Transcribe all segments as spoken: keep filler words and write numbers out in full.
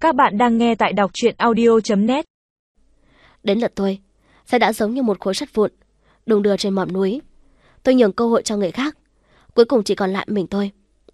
Các bạn đang nghe tại đọc truyện audio chấm net. Đến lượt tôi, xe đã giống như một khối sắt vụn, đung đưa trên mỏm núi. Tôi nhường cơ hội cho người khác, cuối cùng chỉ còn lại mình tôi.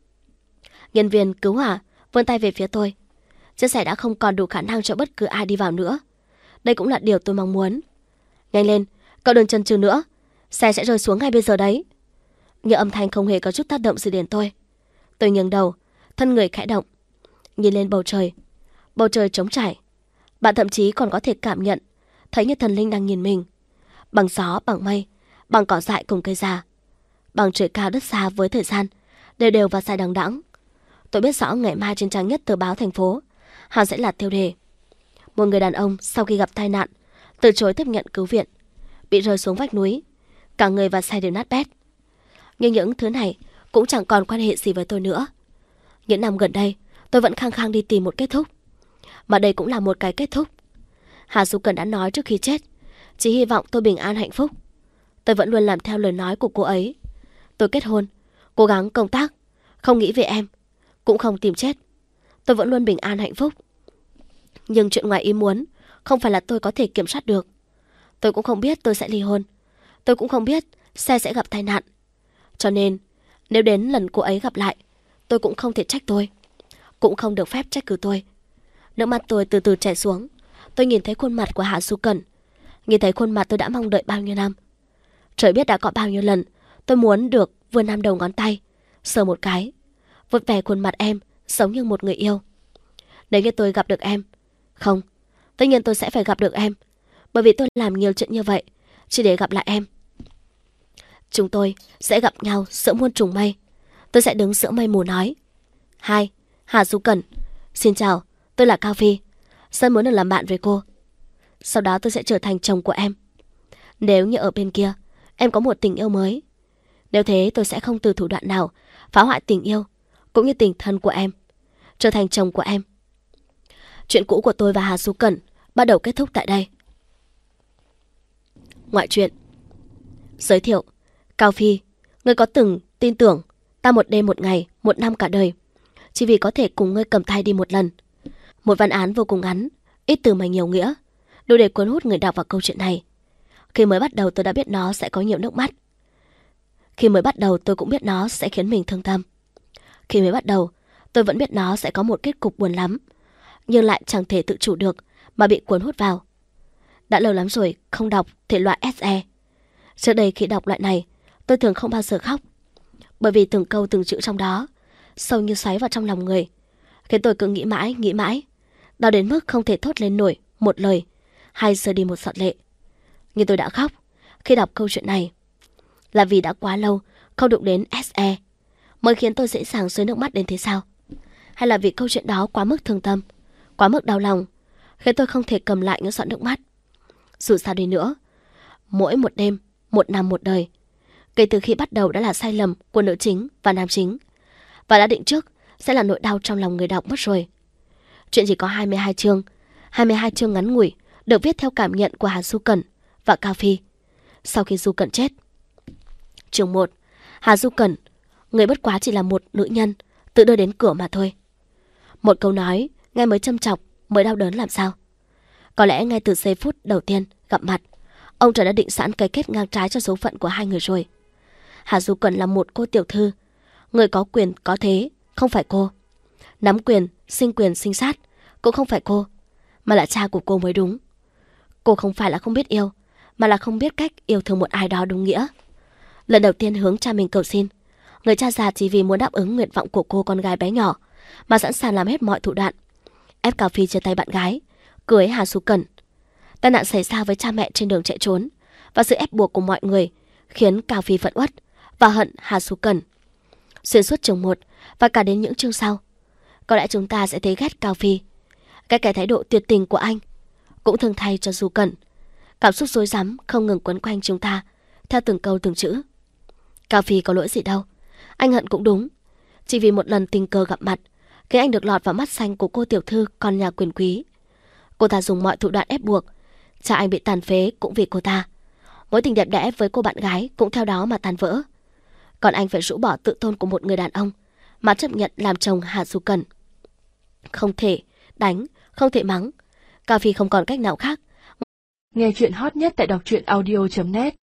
Nhân viên cứu hỏa vươn tay về phía tôi. Chiếc xe đã không còn đủ khả năng cho bất cứ ai đi vào nữa. Đây cũng là điều tôi mong muốn. Nhanh lên, cậu đừng chần chừ nữa, xe sẽ rơi xuống ngay bây giờ đấy. Nhưng âm thanh không hề có chút tác động gì đến tôi. Tôi nghiêng đầu, thân người khẽ động, nhìn lên bầu trời. Bầu trời trống trải. Bạn thậm chí còn có thể cảm nhận, thấy như thần linh đang nhìn mình. Bằng gió, bằng mây, bằng cỏ dại cùng cây già, bằng trời cao đất xa với thời gian đều đều và dài đằng đẵng. Tôi biết rõ ngày mai trên trang nhất tờ báo thành phố họ sẽ là tiêu đề: một người đàn ông sau khi gặp tai nạn từ chối tiếp nhận cứu viện, bị rơi xuống vách núi, cả người và xe đều nát bét. Nhưng những thứ này cũng chẳng còn quan hệ gì với tôi nữa. Những năm gần đây tôi vẫn khăng khăng đi tìm một kết thúc, mà đây cũng là một cái kết thúc. Hà Du Cần đã nói trước khi chết chỉ hy vọng tôi bình an hạnh phúc. Tôi vẫn luôn làm theo lời nói của cô ấy. Tôi kết hôn, cố gắng công tác, không nghĩ về em, cũng không tìm chết. Tôi vẫn luôn bình an hạnh phúc. Nhưng chuyện ngoài ý muốn không phải là tôi có thể kiểm soát được. Tôi cũng không biết tôi sẽ ly hôn. Tôi cũng không biết xe sẽ gặp tai nạn. Cho nên nếu đến lần cô ấy gặp lại, tôi cũng không thể trách tôi, cũng không được phép trách cứ tôi. Nước mắt tôi từ từ chảy xuống. Tôi nhìn thấy khuôn mặt của Hà Du Cần, nhìn thấy khuôn mặt tôi đã mong đợi bao nhiêu năm. Trời biết đã có bao nhiêu lần tôi muốn được vươn năm đầu ngón tay, sờ một cái, vuốt về khuôn mặt em giống như một người yêu. Nếu như tôi gặp được em, không, tất nhiên tôi sẽ phải gặp được em, bởi vì tôi làm nhiều chuyện như vậy chỉ để gặp lại em. Chúng tôi sẽ gặp nhau giữa muôn trùng mây. Tôi sẽ đứng giữa mây mù nói: Hai, Hà Du Cần, xin chào, tôi là Cao Phi, rất muốn được làm bạn với cô. Sau đó tôi sẽ trở thành chồng của em. Nếu như ở bên kia em có một tình yêu mới, nếu thế tôi sẽ không từ thủ đoạn nào phá hoại tình yêu cũng như tình thân của em, trở thành chồng của em. Chuyện cũ của tôi và Hà Du Cần bắt đầu kết thúc tại đây. Ngoại truyện. Giới thiệu: Cao Phi, ngươi có từng tin tưởng ta một đêm một ngày, một năm cả đời, chỉ vì có thể cùng ngươi cầm tay đi một lần. Một văn án vô cùng ngắn, ít từ mà nhiều nghĩa, đủ để cuốn hút người đọc vào câu chuyện này. Khi mới bắt đầu tôi đã biết nó sẽ có nhiều nước mắt. Khi mới bắt đầu tôi cũng biết nó sẽ khiến mình thương tâm. Khi mới bắt đầu tôi vẫn biết nó sẽ có một kết cục buồn lắm, nhưng lại chẳng thể tự chủ được mà bị cuốn hút vào. Đã lâu lắm rồi không đọc thể loại ét e. Trước đây khi đọc loại này tôi thường không bao giờ khóc, bởi vì từng câu từng chữ trong đó sâu như xoáy vào trong lòng người, khiến tôi cứ nghĩ mãi nghĩ mãi, đau đến mức không thể thốt lên nổi một lời hay rơi đi một giọt lệ. Nhưng tôi đã khóc khi đọc câu chuyện này, là vì đã quá lâu không đụng đến ét e mới khiến tôi dễ dàng rơi nước mắt đến thế sao? Hay là vì câu chuyện đó quá mức thương tâm, quá mức đau lòng, khiến tôi không thể cầm lại những giọt nước mắt? Dù sao đi nữa, mỗi một đêm, một năm một đời, kể từ khi bắt đầu đã là sai lầm của nữ chính và nam chính, và đã định trước sẽ là nỗi đau trong lòng người đọc mất rồi. Chuyện chỉ có hai mươi hai chương, hai mươi hai chương ngắn ngủi, được viết theo cảm nhận của Hà Du Cần và Cao Phi sau khi Du Cần chết. Chương một. Hà Du Cần, người bất quá chỉ là một nữ nhân tự đưa đến cửa mà thôi. Một câu nói nghe mới châm chọc, mới đau đớn làm sao. Có lẽ ngay từ giây phút đầu tiên gặp mặt, ông trời đã định sẵn cái kết ngang trái cho số phận của hai người rồi. Hà Du Cần là một cô tiểu thư, người có quyền có thế không phải cô, nắm quyền sinh quyền sinh sát cũng không phải cô, mà là cha của cô mới đúng. Cô không phải là không biết yêu, mà là không biết cách yêu thương một ai đó đúng nghĩa. Lần đầu tiên hướng cha mình cầu xin, người cha già chỉ vì muốn đáp ứng nguyện vọng của cô con gái bé nhỏ mà sẵn sàng làm hết mọi thủ đoạn ép Cao Phi chia tay bạn gái, cưới Hà Du Cần. Tai nạn xảy ra với cha mẹ trên đường chạy trốn và sự ép buộc của mọi người khiến Cao Phi phẫn uất và hận Hà Du Cần. Xuyên suốt chương một và cả đến những chương sau, có lẽ chúng ta sẽ thấy ghét Cao Phi. Cái cái thái độ tuyệt tình của anh cũng thương thay cho Du Cần. Cảm xúc rối rắm không ngừng quấn quanh chúng ta theo từng câu từng chữ. Cao Phi có lỗi gì đâu, anh hận cũng đúng. Chỉ vì một lần tình cờ gặp mặt khiến anh được lọt vào mắt xanh của cô tiểu thư con nhà quyền quý. Cô ta dùng mọi thủ đoạn ép buộc cha anh bị tàn phế cũng vì cô ta. Mối tình đẹp đẽ với cô bạn gái cũng theo đó mà tan vỡ. Còn anh phải rũ bỏ tự tôn của một người đàn ông mà chấp nhận làm chồng Hà Du Cần. Không thể đánh, không thể mắng. Cao Phi không còn cách nào khác. Nghe chuyện hot nhất tại đọc truyện audio chấm net